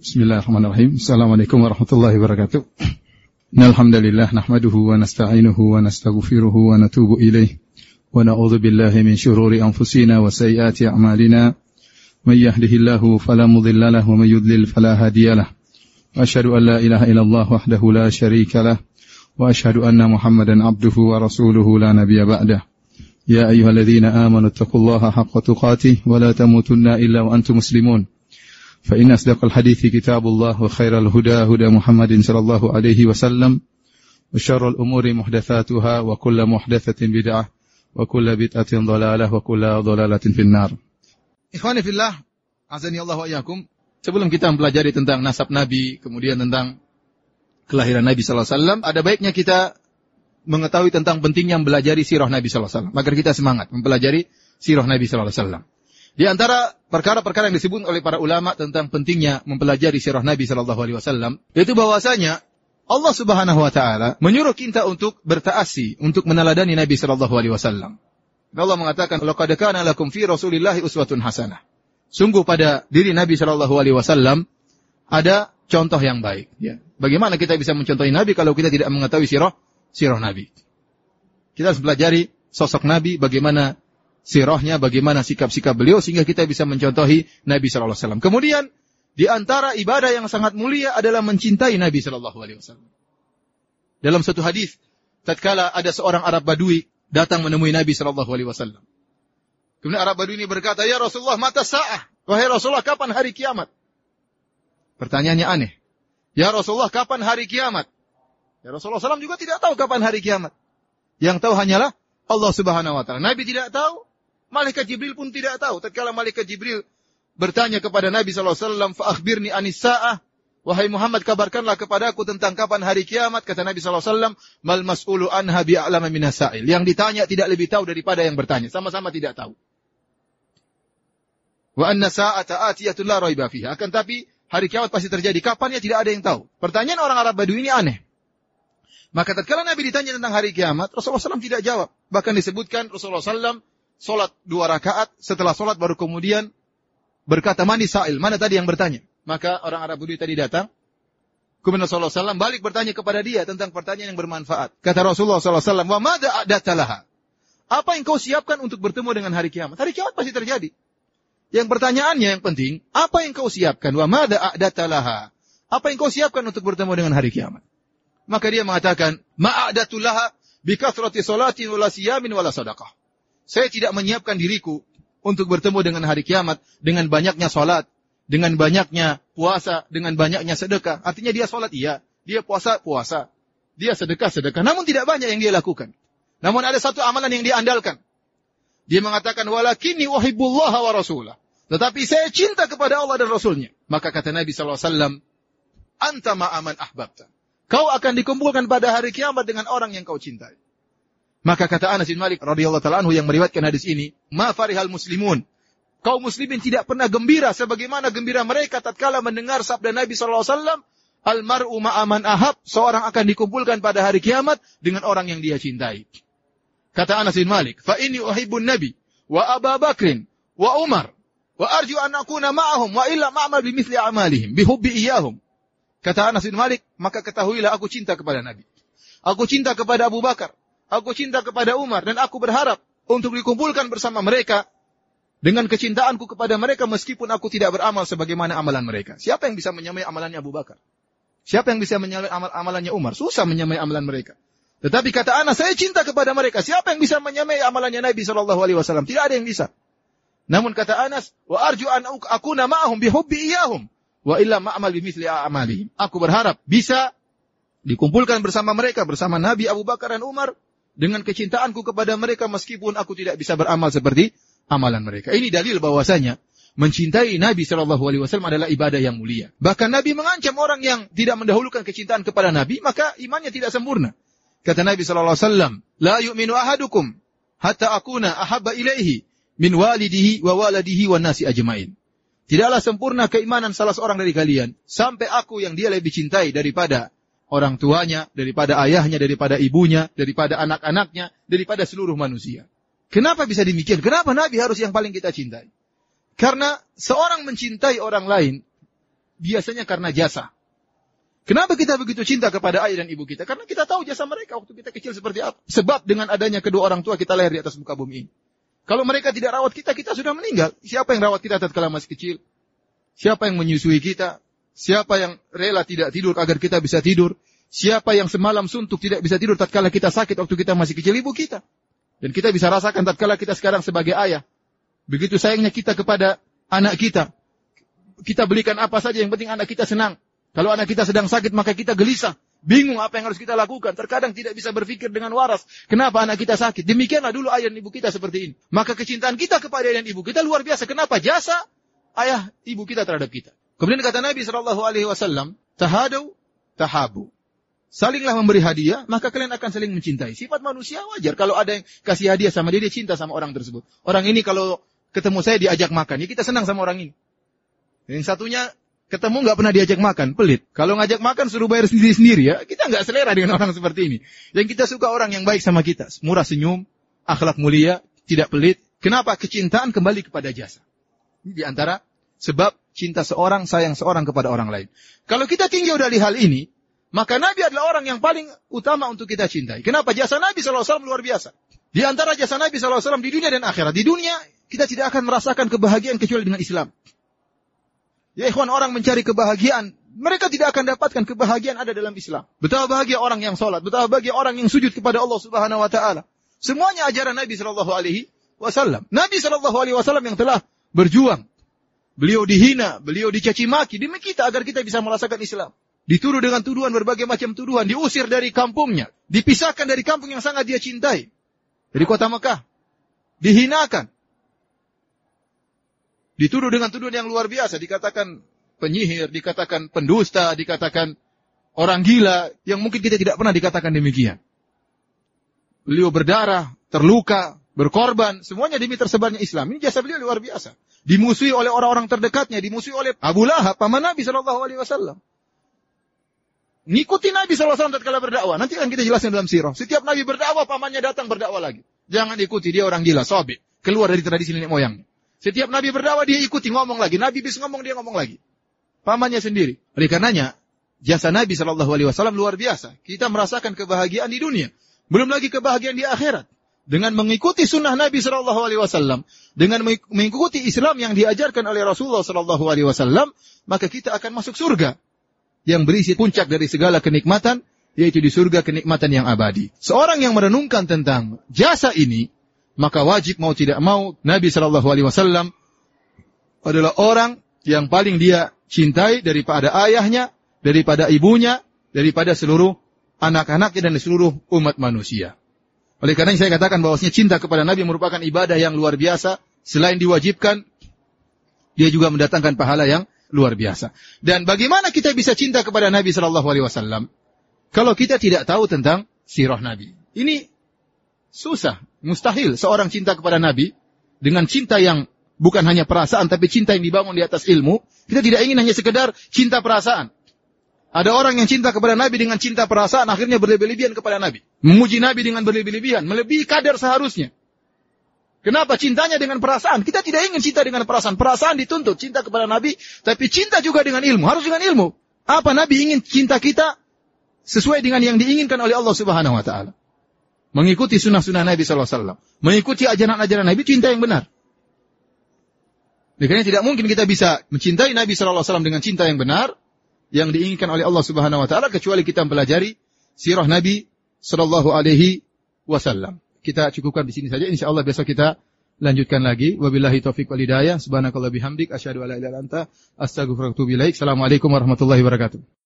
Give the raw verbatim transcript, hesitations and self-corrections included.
Bismillahirrahmanirrahim. Assalamualaikum warahmatullahi wabarakatuh. Innalhamdalillah nahmaduhu wa nasta'inuhu wa nastaghfiruhu wa natubu ilaih wa na'udzu billahi min syururi anfusina wa sayyiati a'malina. May yahdihillahu fala mudilla lahu wa may yudlil fala hadiyalah. Wa asyhadu an la ilaha illallah wahdahu la syarika lah wa asyhadu anna Muhammadan abduhu wa rasuluhu la nabiyya ba'dah. Ya ayyuhalladzina amanu taqullaha haqqa tuqatih wa la tamutunna illa wa antum muslimun. فإن أصدق الحديث كتاب الله وخير الهدى هدى محمد صلى الله عليه وسلم وشر الأمور محدثاتها وكل محدثة بدعة وكل بدعة ضلالة وكل ضلالة في النار. Ikhwani fillah, azani Allah wa iyyakum. Sebelum kita mempelajari tentang nasab Nabi, kemudian tentang kelahiran Nabi sallallahu alaihi wasallam, ada baiknya kita mengetahui tentang pentingnya mempelajari sirah Nabi sallallahu alaihi wasallam agar kita semangat mempelajari sirah Nabi sallallahu alaihi wasallam. Di antara perkara-perkara yang disebut oleh para ulama tentang pentingnya mempelajari sirah Nabi sallallahu alaihi wasallam, yaitu bahwasanya Allah Subhanahu wa taala menyuruh kita untuk bertaasi, untuk meneladani Nabi sallallahu alaihi wasallam. Allah mengatakan, "Laqad kana lakum fi Rasulillahi uswatun hasanah." Sungguh pada diri Nabi sallallahu alaihi wasallam ada contoh yang baik, ya. Bagaimana kita bisa mencontohi Nabi kalau kita tidak mengetahui sirah sirah Nabi? Kita harus pelajari sosok Nabi, bagaimana sirahnya, bagaimana sikap-sikap beliau sehingga kita bisa mencontohi Nabi sallallahu alaihi wasallam. Kemudian di antara ibadah yang sangat mulia adalah mencintai Nabi sallallahu alaihi wasallam. Dalam satu hadis, tatkala ada seorang Arab Badui datang menemui Nabi sallallahu alaihi wasallam. Kemudian Arab Badui ini berkata, "Ya Rasulullah, mata sa'ah?" Wahai Rasulullah, kapan hari kiamat? Pertanyaannya aneh. Ya Rasulullah, kapan hari kiamat? Ya Rasulullah sallallahu alaihi wasallam juga tidak tahu kapan hari kiamat. Yang tahu hanyalah Allah Subhanahu wa taala. Nabi tidak tahu, Malaikat Jibril pun tidak tahu. Tatkala Malaikat Jibril bertanya kepada Nabi sallallahu alaihi wasallam, "Fa akhbirni anis sa'ah." Wahai Muhammad, kabarkanlah kepadaku tentang kapan hari kiamat. Kata Nabi sallallahu alaihi wasallam, "Mal mas'ulu anha bi'alama minas sa'il." Yang ditanya tidak lebih tahu daripada yang bertanya. Sama-sama tidak tahu. Wa anna sa'ata atiyatun la raiba fiha. Akan tapi hari kiamat pasti terjadi. Kapannya tidak ada yang tahu. Pertanyaan orang Arab Badui ini aneh. Maka tatkala Nabi ditanya tentang hari kiamat, Rasulullah sallallahu alaihi wasallam tidak jawab. Bahkan disebutkan Rasulullah sallallahu alaihi wasallam solat dua rakaat, setelah solat baru kemudian berkata, "Mani sa'il?" Mana tadi yang bertanya? Maka orang Arab Badui tadi datang. Kemudian Rasulullah sallallahu alaihi wasallam balik bertanya kepada dia tentang pertanyaan yang bermanfaat. Kata Rasulullah sallallahu alaihi wasallam, "Wa madza a'dadta laha?" Apa yang kau siapkan untuk bertemu dengan hari kiamat? Hari kiamat pasti terjadi. Yang pertanyaannya yang penting, apa yang kau siapkan? Wa madza a'dadta laha? Apa yang kau siapkan untuk bertemu dengan hari kiamat? Maka dia mengatakan, "Ma'adatu laha bi kathrati salatin wala siyamin wala sadaqah." Saya tidak menyiapkan diriku untuk bertemu dengan hari kiamat dengan banyaknya salat, dengan banyaknya puasa, dengan banyaknya sedekah. Artinya dia salat iya, dia puasa puasa, dia sedekah sedekah. Namun tidak banyak yang dia lakukan. Namun ada satu amalan yang dia andalkan. Dia mengatakan, "Walakinni uhibbullaha wa rasulah." Tetapi saya cinta kepada Allah dan Rasulnya. Maka kata Nabi sallallahu alaihi wasallam, "Anta ma'aman ahbabta." Kau akan dikumpulkan pada hari kiamat dengan orang yang kau cintai. Maka kata Anas bin Malik radhiyallahu ta'ala anhu yang meriwayatkan hadis ini, "Ma farihal muslimun." Kaum muslimin tidak pernah gembira sebagaimana gembira mereka tatkala mendengar sabda Nabi sallallahu alaihi wasallam, "Al-mar'u ma'aman ahab." Seorang akan dikumpulkan pada hari kiamat dengan orang yang dia cintai. Kata Anas bin Malik, "Fa inni uhibbun Nabi wa Abu Bakrin wa Umar wa arju an akuna ma'ahum wa illa ma'mal bimithli a'malihim bihubbi iyyahum." Kata Anas bin Malik, "Maka ketahuilah aku cinta kepada Nabi. Aku cinta kepada Abu Bakar. Aku cinta kepada Umar dan aku berharap untuk dikumpulkan bersama mereka dengan kecintaanku kepada mereka meskipun aku tidak beramal sebagaimana amalan mereka." Siapa yang bisa menyamai amalannya Abu Bakar? Siapa yang bisa menyamai amal amalannya Umar? Susah menyamai amalan mereka. Tetapi kata Anas, saya cinta kepada mereka. Siapa yang bisa menyamai amalannya Nabi sallallahu alaihi wasallam? Tidak ada yang bisa. Namun kata Anas, "Wa arju an akuna ma'ahum bihubbi iyyahum wa illa ma'amal bimithli a'malihim." Aku berharap bisa dikumpulkan bersama mereka, bersama Nabi, Abu Bakar dan Umar dengan kecintaanku kepada mereka meskipun aku tidak bisa beramal seperti amalan mereka. Ini dalil bahwasanya mencintai Nabi sallallahu alaihi wasallam adalah ibadah yang mulia. Bahkan Nabi mengancam orang yang tidak mendahulukan kecintaan kepada Nabi, maka imannya tidak sempurna. Kata Nabi sallallahu alaihi wasallam, "La yu'minu ahadukum hatta akuna ahabba ilaihi min walidihi wa waladihi wan nasi ajmain." Tidaklah sempurna keimanan salah seorang dari kalian sampai aku yang dia lebih cintai daripada orang tuanya, daripada ayahnya, daripada ibunya, daripada anak-anaknya, daripada seluruh manusia. Kenapa bisa demikian? Kenapa Nabi harus yang paling kita cintai? Karena seorang mencintai orang lain biasanya karena jasa. Kenapa kita begitu cinta kepada ayah dan ibu kita? Karena kita tahu jasa mereka waktu kita kecil seperti apa. Sebab dengan adanya kedua orang tua kita lahir di atas muka bumi ini. Kalau mereka tidak rawat kita, kita sudah meninggal. Siapa yang rawat kita tatkala masih kecil? Siapa yang menyusui kita? Siapa yang rela tidak tidur agar kita bisa tidur? Siapa yang semalam suntuk tidak bisa tidur tatkala kita sakit waktu kita masih kecil? Ibu kita. Dan kita bisa rasakan tatkala kita sekarang sebagai ayah. Begitu sayangnya kita kepada anak kita. Kita belikan apa saja, yang penting anak kita senang. Kalau anak kita sedang sakit, maka kita gelisah. Bingung apa yang harus kita lakukan. Terkadang tidak bisa berpikir dengan waras. Kenapa anak kita sakit? Demikianlah dulu ayah dan ibu kita seperti ini. Maka kecintaan kita kepada ayah dan ibu kita luar biasa. Kenapa? Jasa ayah ibu kita terhadap kita. Kemudian kata Nabi shallallahu alaihi wasallam, tahadau, tahabu. Salinglah memberi hadiah, maka kalian akan saling mencintai. Sifat manusia wajar. Kalau ada yang kasih hadiah sama dia, dia cinta sama orang tersebut. Orang ini kalau ketemu saya diajak makan, ya kita senang sama orang ini. Yang satunya ketemu nggak pernah diajak makan, pelit. Kalau ngajak makan suruh bayar sendiri-sendiri ya, kita nggak selera dengan orang seperti ini. Yang kita suka orang yang baik sama kita, murah senyum, akhlak mulia, tidak pelit. Kenapa? Kecintaan kembali kepada jasa. Ini diantara sebab cinta seorang, sayang seorang kepada orang lain. Kalau kita tinjau dari hal ini, maka Nabi adalah orang yang paling utama untuk kita cintai. Kenapa? Jasa Nabi shallallahu alaihi wasallam luar biasa. Di antara jasa Nabi shallallahu alaihi wasallam di dunia dan akhirat. Di dunia, kita tidak akan merasakan kebahagiaan kecuali dengan Islam. Ya ikhwan, orang mencari kebahagiaan, mereka tidak akan dapatkan kebahagiaan ada dalam Islam. Betapa bahagia orang yang sholat, betapa bahagia orang yang sujud kepada Allah Subhanahu Wa Taala. Semuanya ajaran Nabi Shallallahu Alaihi Wasallam. Nabi Shallallahu Alaihi Wasallam yang telah berjuang, beliau dihina, beliau dicaci maki demi kita agar kita bisa merasakan Islam. Dituduh dengan tuduhan berbagai macam tuduhan, diusir dari kampungnya, dipisahkan dari kampung yang sangat dia cintai, dari kota Mekah, dihinakan. Dituduh dengan tuduhan yang luar biasa, dikatakan penyihir, dikatakan pendusta, dikatakan orang gila, yang mungkin kita tidak pernah dikatakan demikian. Beliau berdarah, terluka, berkorban, semuanya demi tersebarnya Islam. Ini jasa beliau luar biasa. Dimusuhi oleh orang-orang terdekatnya, dimusuhi oleh Abu Lahab, paman Nabi shallallahu alaihi wasallam. Ngikuti Nabi shallallahu alaihi wasallam tatkala berdakwah. Nanti akan kita jelaskan dalam sirah. Setiap Nabi berdakwah, pamannya datang berdakwah lagi. Jangan ikuti, dia orang gila, sobek, keluar dari tradisi nenek moyangnya. Setiap Nabi berdakwah dia ikuti, ngomong lagi. Nabi bis ngomong, dia ngomong lagi. Pamannya sendiri. Oleh karenanya, jasa Nabi shallallahu alaihi wasallam luar biasa. Kita merasakan kebahagiaan di dunia. Belum lagi kebahagiaan di akhirat. Dengan mengikuti sunnah Nabi shallallahu alaihi wasallam. Dengan mengikuti Islam yang diajarkan oleh Rasulullah shallallahu alaihi wasallam. Maka kita akan masuk surga. Yang berisi puncak dari segala kenikmatan. Yaitu di surga kenikmatan yang abadi. Seorang yang merenungkan tentang jasa ini. Maka wajib mau tidak mau Nabi shallallahu alaihi wasallam adalah orang yang paling dia cintai daripada ayahnya, daripada ibunya, daripada seluruh anak-anaknya dan seluruh umat manusia. Oleh karena saya katakan bahwasanya cinta kepada Nabi merupakan ibadah yang luar biasa. Selain diwajibkan, dia juga mendatangkan pahala yang luar biasa. Dan bagaimana kita bisa cinta kepada Nabi shallallahu alaihi wasallam kalau kita tidak tahu tentang sirah Nabi? Ini susah, mustahil seorang cinta kepada Nabi dengan cinta yang bukan hanya perasaan, tapi cinta yang dibangun di atas ilmu. Kita tidak ingin hanya sekedar cinta perasaan. Ada orang yang cinta kepada Nabi dengan cinta perasaan, akhirnya berlebih-lebihan kepada Nabi. Memuji Nabi dengan berlebih-lebihan, melebihi kadar seharusnya. Kenapa? Cintanya dengan perasaan. Kita tidak ingin cinta dengan perasaan. Perasaan dituntut cinta kepada Nabi, tapi cinta juga dengan ilmu. Harus dengan ilmu. Apa? Nabi ingin cinta kita sesuai dengan yang diinginkan oleh Allah Subhanahu Wa Taala. Mengikuti sunnah-sunnah Nabi shallallahu alaihi wasallam. Mengikuti ajaran-ajaran Nabi, cinta yang benar. Karena tidak mungkin kita bisa mencintai Nabi shallallahu alaihi wasallam dengan cinta yang benar, yang diinginkan oleh Allah Subhanahu Wa Taala, kecuali kita mempelajari sirah Nabi shallallahu alaihi wasallam. Kita cukupkan di sini saja. Insya Allah besok kita lanjutkan lagi. Wabillahi taufiq wal hidayah. Subhanakallah bihamdik. Asyhadu an la ilaha illa anta astaghfiruka wa atubu ilaik. Assalamualaikum warahmatullahi wabarakatuh.